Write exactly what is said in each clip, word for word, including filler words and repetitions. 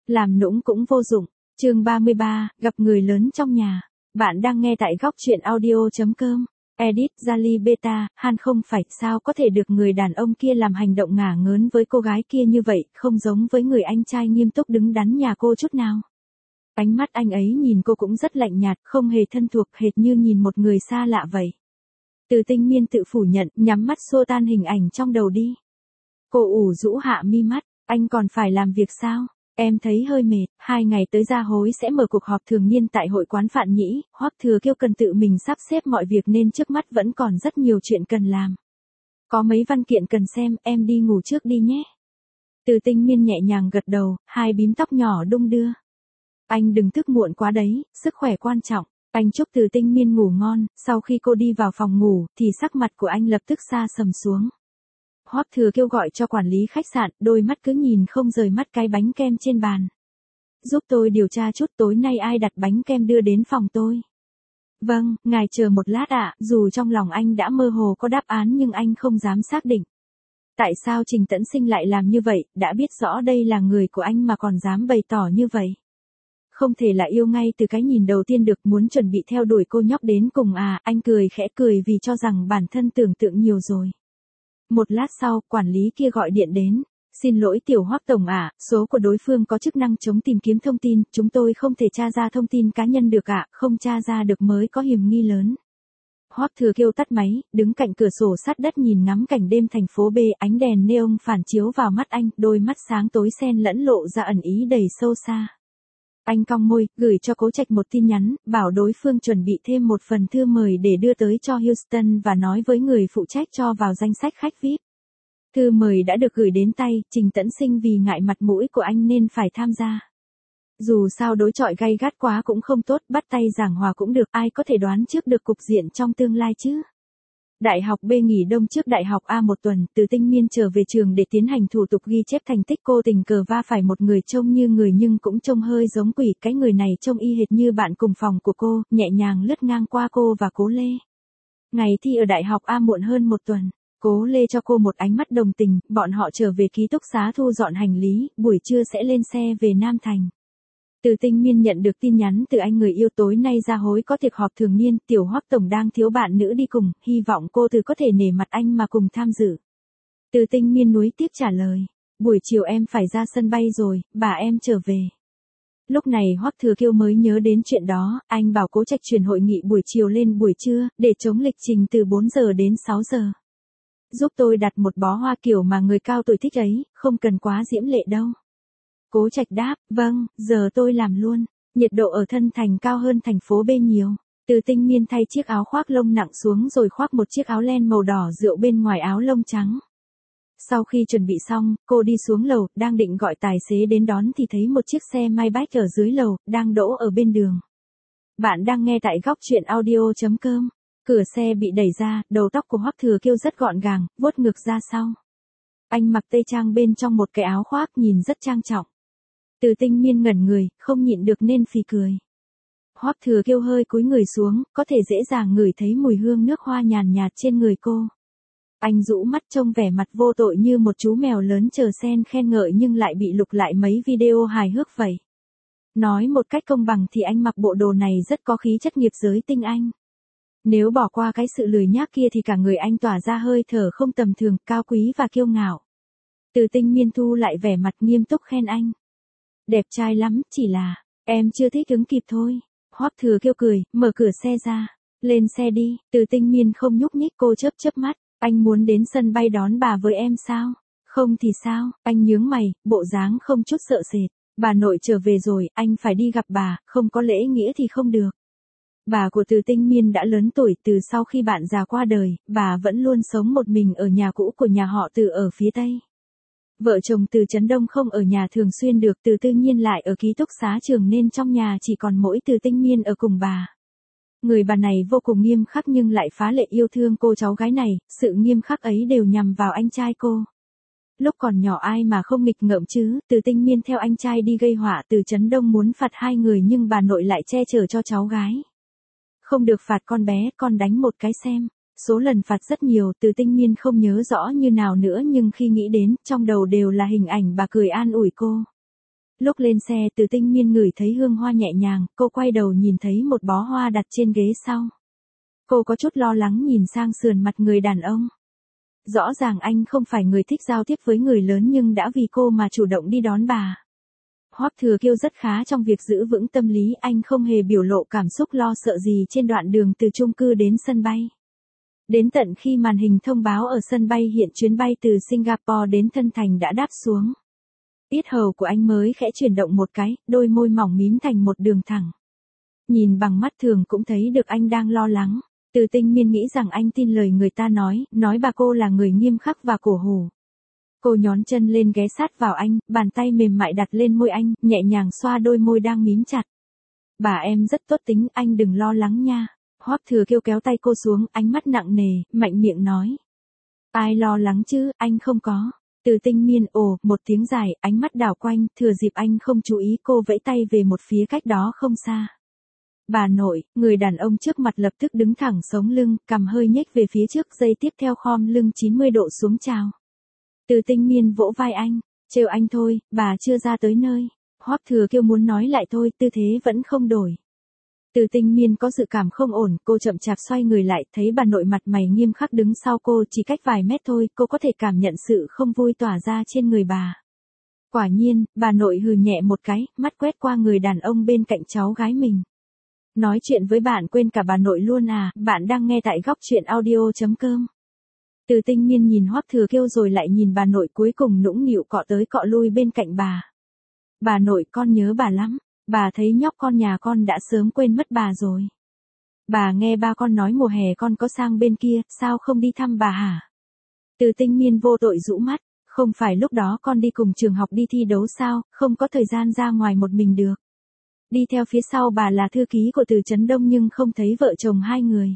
Làm nũng cũng vô dụng. Chương ba mươi ba, gặp người lớn trong nhà. Bạn đang nghe tại góc truyện audio chấm com. Edit Jali Beta, Han không phải sao có thể được người đàn ông kia làm hành động ngả ngớn với cô gái kia như vậy, không giống với người anh trai nghiêm túc đứng đắn nhà cô chút nào. Ánh mắt anh ấy nhìn cô cũng rất lạnh nhạt, không hề thân thuộc, hệt như nhìn một người xa lạ vậy. Từ Tinh Miên tự phủ nhận, nhắm mắt xua tan hình ảnh trong đầu đi. Cô ủ rũ hạ mi mắt, anh còn phải làm việc sao? Em thấy hơi mệt, hai ngày tới Gia Hối sẽ mở cuộc họp thường niên tại hội quán Phạn Nhĩ, Hoắc Thừa Kiêu cần tự mình sắp xếp mọi việc nên trước mắt vẫn còn rất nhiều chuyện cần làm. Có mấy văn kiện cần xem, em đi ngủ trước đi nhé. Từ Tinh Miên nhẹ nhàng gật đầu, hai bím tóc nhỏ đung đưa. Anh đừng thức muộn quá đấy, sức khỏe quan trọng. Anh chúc Từ Tinh Miên ngủ ngon, sau khi cô đi vào phòng ngủ, thì sắc mặt của anh lập tức sa sầm xuống. Hoắc Thừa Kiêu gọi cho quản lý khách sạn, đôi mắt cứ nhìn không rời mắt cái bánh kem trên bàn. Giúp tôi điều tra chút tối nay ai đặt bánh kem đưa đến phòng tôi. Vâng, ngài chờ một lát ạ, dù trong lòng anh đã mơ hồ có đáp án nhưng anh không dám xác định. Tại sao Trình Tẫn Sinh lại làm như vậy, đã biết rõ đây là người của anh mà còn dám bày tỏ như vậy. Không thể là yêu ngay từ cái nhìn đầu tiên được, muốn chuẩn bị theo đuổi cô nhóc đến cùng à, anh cười khẽ cười vì cho rằng bản thân tưởng tượng nhiều rồi. Một lát sau, quản lý kia gọi điện đến. Xin lỗi Tiểu Hoắc tổng ạ, số của đối phương có chức năng chống tìm kiếm thông tin, chúng tôi không thể tra ra thông tin cá nhân được ạ, không tra ra được mới có hiểm nghi lớn. Hoắc Thừa Kiêu tắt máy, đứng cạnh cửa sổ sát đất nhìn ngắm cảnh đêm thành phố B, ánh đèn neon phản chiếu vào mắt anh, đôi mắt sáng tối xen lẫn lộ ra ẩn ý đầy sâu xa. Anh cong môi, gửi cho Cố Trạch một tin nhắn, bảo đối phương chuẩn bị thêm một phần thư mời để đưa tới cho Houston và nói với người phụ trách cho vào danh sách khách vi ai pi. Thư mời đã được gửi đến tay, Trình Tẫn Sinh vì ngại mặt mũi của anh nên phải tham gia. Dù sao đối chọi gay gắt quá cũng không tốt, bắt tay giảng hòa cũng được, ai có thể đoán trước được cục diện trong tương lai chứ. Đại học B nghỉ đông trước Đại học A một tuần, Từ Tinh Miên trở về trường để tiến hành thủ tục ghi chép thành tích, cô tình cờ va phải một người trông như người nhưng cũng trông hơi giống quỷ, cái người này trông y hệt như bạn cùng phòng của cô, nhẹ nhàng lướt ngang qua cô và Cố Lê. Ngày thi ở Đại học A muộn hơn một tuần, Cố Lê cho cô một ánh mắt đồng tình, bọn họ trở về ký túc xá thu dọn hành lý, buổi trưa sẽ lên xe về Nam Thành. Từ Tinh Miên nhận được tin nhắn từ anh người yêu, tối nay Gia Hối có tiệc họp thường niên, Tiểu Hoắc tổng đang thiếu bạn nữ đi cùng, hy vọng cô Từ có thể nể mặt anh mà cùng tham dự. Từ Tinh Miên nuối tiếc trả lời, buổi chiều em phải ra sân bay rồi, bà em trở về. Lúc này Hoắc Thừa Kiêu mới nhớ đến chuyện đó, anh bảo Cố Trạch chuyển hội nghị buổi chiều lên buổi trưa, để chống lịch trình từ bốn giờ đến sáu giờ. Giúp tôi đặt một bó hoa kiểu mà người cao tuổi thích ấy, không cần quá diễm lệ đâu. Cố Trạch đáp, vâng, giờ tôi làm luôn. Nhiệt độ ở Thân Thành cao hơn thành phố B nhiều. Từ Tinh Miên thay chiếc áo khoác lông nặng xuống rồi khoác một chiếc áo len màu đỏ rượu bên ngoài áo lông trắng. Sau khi chuẩn bị xong, cô đi xuống lầu, đang định gọi tài xế đến đón thì thấy một chiếc xe Maybach ở dưới lầu, đang đỗ ở bên đường. Bạn đang nghe tại góc truyện audio chấm com. Cửa xe bị đẩy ra, đầu tóc của Hoắc Thừa Kiêu rất gọn gàng, vuốt ngược ra sau. Anh mặc tây trang bên trong một cái áo khoác nhìn rất trang trọng. Từ Tinh Miên ngẩn người, không nhịn được nên phì cười. Hoắc Thừa Kiêu hơi cúi người xuống, có thể dễ dàng ngửi thấy mùi hương nước hoa nhàn nhạt trên người cô. Anh rũ mắt trông vẻ mặt vô tội như một chú mèo lớn chờ sen khen ngợi nhưng lại bị lục lại mấy video hài hước vậy. Nói một cách công bằng thì anh mặc bộ đồ này rất có khí chất nghiệp giới tinh anh. Nếu bỏ qua cái sự lười nhác kia thì cả người anh tỏa ra hơi thở không tầm thường, cao quý và kiêu ngạo. Từ Tinh Miên thu lại vẻ mặt nghiêm túc khen anh. Đẹp trai lắm, chỉ là, em chưa thích ứng kịp thôi. Hoắc Thừa Kiêu cười, mở cửa xe ra. Lên xe đi, Từ Tinh Miên không nhúc nhích, cô chớp chớp mắt. Anh muốn đến sân bay đón bà với em sao? Không thì sao? Anh nhướng mày, bộ dáng không chút sợ sệt. Bà nội trở về rồi, anh phải đi gặp bà, không có lễ nghĩa thì không được. Bà của Từ Tinh Miên đã lớn tuổi, từ sau khi bạn già qua đời, bà vẫn luôn sống một mình ở nhà cũ của nhà họ Từ ở phía Tây. Vợ chồng Từ Trấn Đông không ở nhà thường xuyên được, Từ Tư Nhiên lại ở ký túc xá trường nên trong nhà chỉ còn mỗi Từ Tinh Miên ở cùng bà. Người bà này vô cùng nghiêm khắc nhưng lại phá lệ yêu thương cô cháu gái này, sự nghiêm khắc ấy đều nhằm vào anh trai cô. Lúc còn nhỏ ai mà không nghịch ngợm chứ, Từ Tinh Miên theo anh trai đi gây họa, Từ Trấn Đông muốn phạt hai người nhưng bà nội lại che chở cho cháu gái. Không được phạt con bé, con đánh một cái xem. Số lần phạt rất nhiều, Từ Tinh Miên không nhớ rõ như nào nữa nhưng khi nghĩ đến, trong đầu đều là hình ảnh bà cười an ủi cô. Lúc lên xe Từ Tinh Miên ngửi thấy hương hoa nhẹ nhàng, cô quay đầu nhìn thấy một bó hoa đặt trên ghế sau. Cô có chút lo lắng nhìn sang sườn mặt người đàn ông. Rõ ràng anh không phải người thích giao tiếp với người lớn nhưng đã vì cô mà chủ động đi đón bà. Hoắc Thừa Kiêu rất khá trong việc giữ vững tâm lý, anh không hề biểu lộ cảm xúc lo sợ gì trên đoạn đường từ chung cư đến sân bay. Đến tận khi màn hình thông báo ở sân bay hiện chuyến bay từ Singapore đến Thân Thành đã đáp xuống. Yết hầu của anh mới khẽ chuyển động một cái, đôi môi mỏng mím thành một đường thẳng. Nhìn bằng mắt thường cũng thấy được anh đang lo lắng. Từ Tinh Miên nghĩ rằng anh tin lời người ta nói, nói bà cô là người nghiêm khắc và cổ hủ. Cô nhón chân lên ghé sát vào anh, bàn tay mềm mại đặt lên môi anh, nhẹ nhàng xoa đôi môi đang mím chặt. Bà em rất tốt tính, anh đừng lo lắng nha. Hoắc Thừa Kiêu kéo tay cô xuống, ánh mắt nặng nề, mạnh miệng nói. Ai lo lắng chứ, anh không có. Từ Tinh Miên ồ, một tiếng dài, ánh mắt đảo quanh, thừa dịp anh không chú ý cô vẫy tay về một phía cách đó không xa. Bà nội, người đàn ông trước mặt lập tức đứng thẳng sống lưng, cằm hơi nhếch về phía trước, giây tiếp theo khom lưng chín mươi độ xuống chào. Từ Tinh Miên vỗ vai anh, trêu anh thôi, bà chưa ra tới nơi. Hoắc Thừa Kiêu muốn nói lại thôi, tư thế vẫn không đổi. Từ Tinh Miên có dự cảm không ổn, cô chậm chạp xoay người lại, thấy bà nội mặt mày nghiêm khắc đứng sau cô, chỉ cách vài mét thôi, cô có thể cảm nhận sự không vui tỏa ra trên người bà. Quả nhiên, bà nội hừ nhẹ một cái, mắt quét qua người đàn ông bên cạnh cháu gái mình. Nói chuyện với bạn quên cả bà nội luôn à, bạn đang nghe tại góc truyện audio chấm com. Từ Tinh Miên nhìn Hoắc Thừa Kiêu rồi lại nhìn bà nội, cuối cùng nũng nịu cọ tới cọ lui bên cạnh bà. Bà nội, con nhớ bà lắm, bà thấy nhóc con nhà con đã sớm quên mất bà rồi. Bà nghe ba con nói mùa hè con có sang bên kia, sao không đi thăm bà hả? Từ Tinh Miên vô tội rũ mắt, không phải lúc đó con đi cùng trường học đi thi đấu sao, không có thời gian ra ngoài một mình được. Đi theo phía sau bà là thư ký của Từ Chấn Đông nhưng không thấy vợ chồng hai người.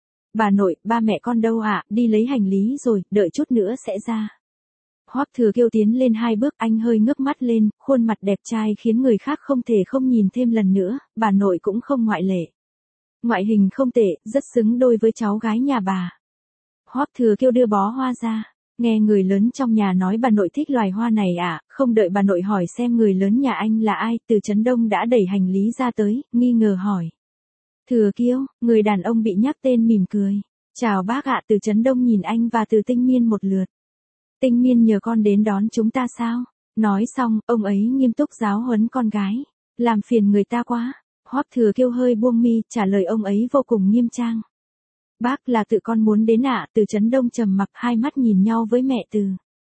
Bà nội, ba mẹ con đâu ạ, à? Đi lấy hành lý rồi, đợi chút nữa sẽ ra. Hoắc Thừa Kiêu tiến lên hai bước, anh hơi ngước mắt lên, khuôn mặt đẹp trai khiến người khác không thể không nhìn thêm lần nữa, bà nội cũng không ngoại lệ. Ngoại hình không tệ, rất xứng đôi với cháu gái nhà bà. Hoắc Thừa Kiêu đưa bó hoa ra, nghe người lớn trong nhà nói bà nội thích loài hoa này à, không đợi bà nội hỏi xem người lớn nhà anh là ai, Từ Chấn Đông đã đẩy hành lý ra tới, nghi ngờ hỏi. Thừa Kiêu, người đàn ông bị nhắc tên mỉm cười. Chào bác ạ, Từ Chấn Đông nhìn anh và Từ Tinh Miên một lượt. Tinh Miên nhờ con đến đón chúng ta sao? Nói xong, ông ấy nghiêm túc giáo huấn con gái. Làm phiền người ta quá. Hoắc Thừa Kiêu hơi buông mi, trả lời ông ấy vô cùng nghiêm trang. Bác là tự con muốn đến ạ, à? Từ Chấn Đông trầm mặc, hai mắt nhìn nhau với mẹ Từ.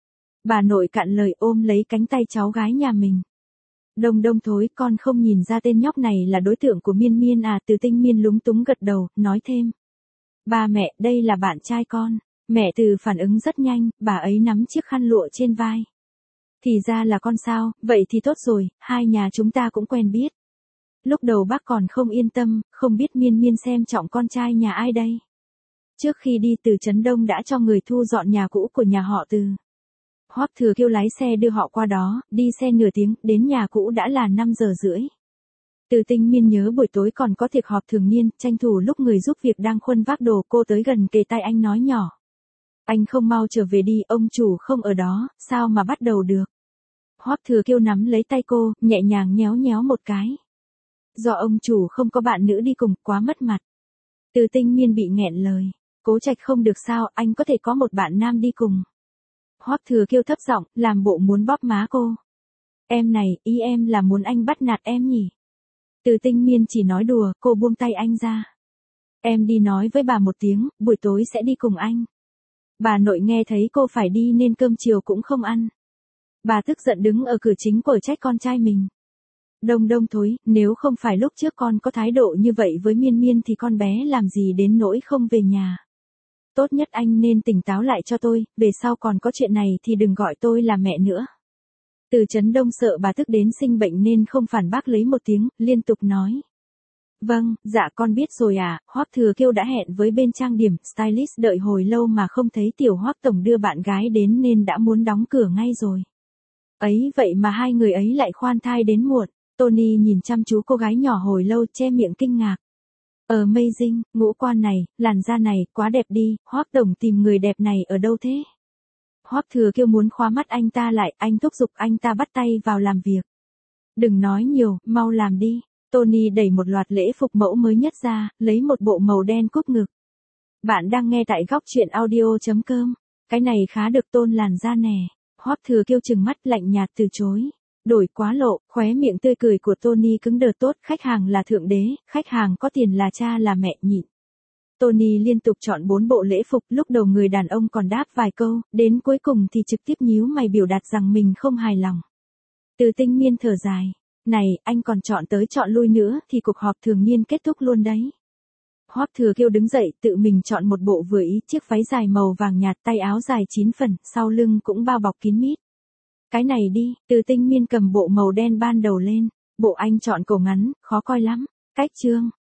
Bà nội cạn lời ôm lấy cánh tay cháu gái nhà mình. Đông Đông thối, con không nhìn ra tên nhóc này là đối tượng của Miên Miên à? Từ Tinh Miên lúng túng gật đầu, nói thêm. Ba mẹ, đây là bạn trai con. Mẹ Từ phản ứng rất nhanh, bà ấy nắm chiếc khăn lụa trên vai. Thì ra là con sao, vậy thì tốt rồi, hai nhà chúng ta cũng quen biết. Lúc đầu bác còn không yên tâm, không biết Miên Miên xem trọng con trai nhà ai đây. Trước khi đi Từ Chấn Đông đã cho người thu dọn nhà cũ của nhà họ Từ. Hoắc Thừa Kiêu lái xe đưa họ qua đó, đi xe nửa tiếng, đến nhà cũ đã là năm giờ rưỡi. Từ Tinh Miên nhớ buổi tối còn có tiệc họp thường niên, tranh thủ lúc người giúp việc đang khuân vác đồ, cô tới gần kề tai anh nói nhỏ. Anh không mau trở về đi, ông chủ không ở đó, sao mà bắt đầu được. Hoắc Thừa Kiêu nắm lấy tay cô, nhẹ nhàng nhéo nhéo một cái. Do ông chủ không có bạn nữ đi cùng, quá mất mặt. Từ Tinh Miên bị nghẹn lời. Cố Trạch không được sao, anh có thể có một bạn nam đi cùng. Hoắc Thừa Kiêu thấp giọng, làm bộ muốn bóp má cô. Em này, ý em là muốn anh bắt nạt em nhỉ? Từ Tinh Miên chỉ nói đùa, cô buông tay anh ra. Em đi nói với bà một tiếng, buổi tối sẽ đi cùng anh. Bà nội nghe thấy cô phải đi nên cơm chiều cũng không ăn. Bà tức giận đứng ở cửa chính quở trách con trai mình. Đông Đông thối, nếu không phải lúc trước con có thái độ như vậy với Miên Miên thì con bé làm gì đến nỗi không về nhà. Tốt nhất anh nên tỉnh táo lại cho tôi, về sau còn có chuyện này thì đừng gọi tôi là mẹ nữa. Từ Chấn Đông sợ bà tức đến sinh bệnh nên không phản bác lấy một tiếng, liên tục nói. Vâng, dạ con biết rồi à, Hoắc Thừa Kiêu đã hẹn với bên trang điểm, stylist đợi hồi lâu mà không thấy tiểu Hoắc tổng đưa bạn gái đến nên đã muốn đóng cửa ngay rồi. Ấy vậy mà hai người ấy lại khoan thai đến muộn, Tony nhìn chăm chú cô gái nhỏ hồi lâu che miệng kinh ngạc. Amazing, ngũ quan này, làn da này, quá đẹp đi, Hoắc tổng tìm người đẹp này ở đâu thế? Hoắc Thừa Kiêu muốn khóa mắt anh ta lại, anh thúc giục anh ta bắt tay vào làm việc. Đừng nói nhiều, mau làm đi. Tony đẩy một loạt lễ phục mẫu mới nhất ra, lấy một bộ màu đen cúp ngực. Bạn đang nghe tại góc chuyện audio.com. Cái này khá được tôn làn da nè. Hoắc Thừa Kiêu trừng mắt lạnh nhạt từ chối. Đổi quá lộ, khóe miệng tươi cười của Tony cứng đờ tốt, khách hàng là thượng đế, khách hàng có tiền là cha là mẹ nhịn. Tony liên tục chọn bốn bộ lễ phục, lúc đầu người đàn ông còn đáp vài câu, đến cuối cùng thì trực tiếp nhíu mày biểu đạt rằng mình không hài lòng. Từ Tinh Miên thở dài. Này, anh còn chọn tới chọn lui nữa thì cuộc họp thường niên kết thúc luôn đấy. Hoắc Thừa Kiêu đứng dậy tự mình chọn một bộ vừa ý, chiếc váy dài màu vàng nhạt, tay áo dài chín phần, sau lưng cũng bao bọc kín mít. Cái này đi, Từ Tinh Miên cầm bộ màu đen ban đầu lên. Bộ anh chọn cổ ngắn, khó coi lắm. Cách chương.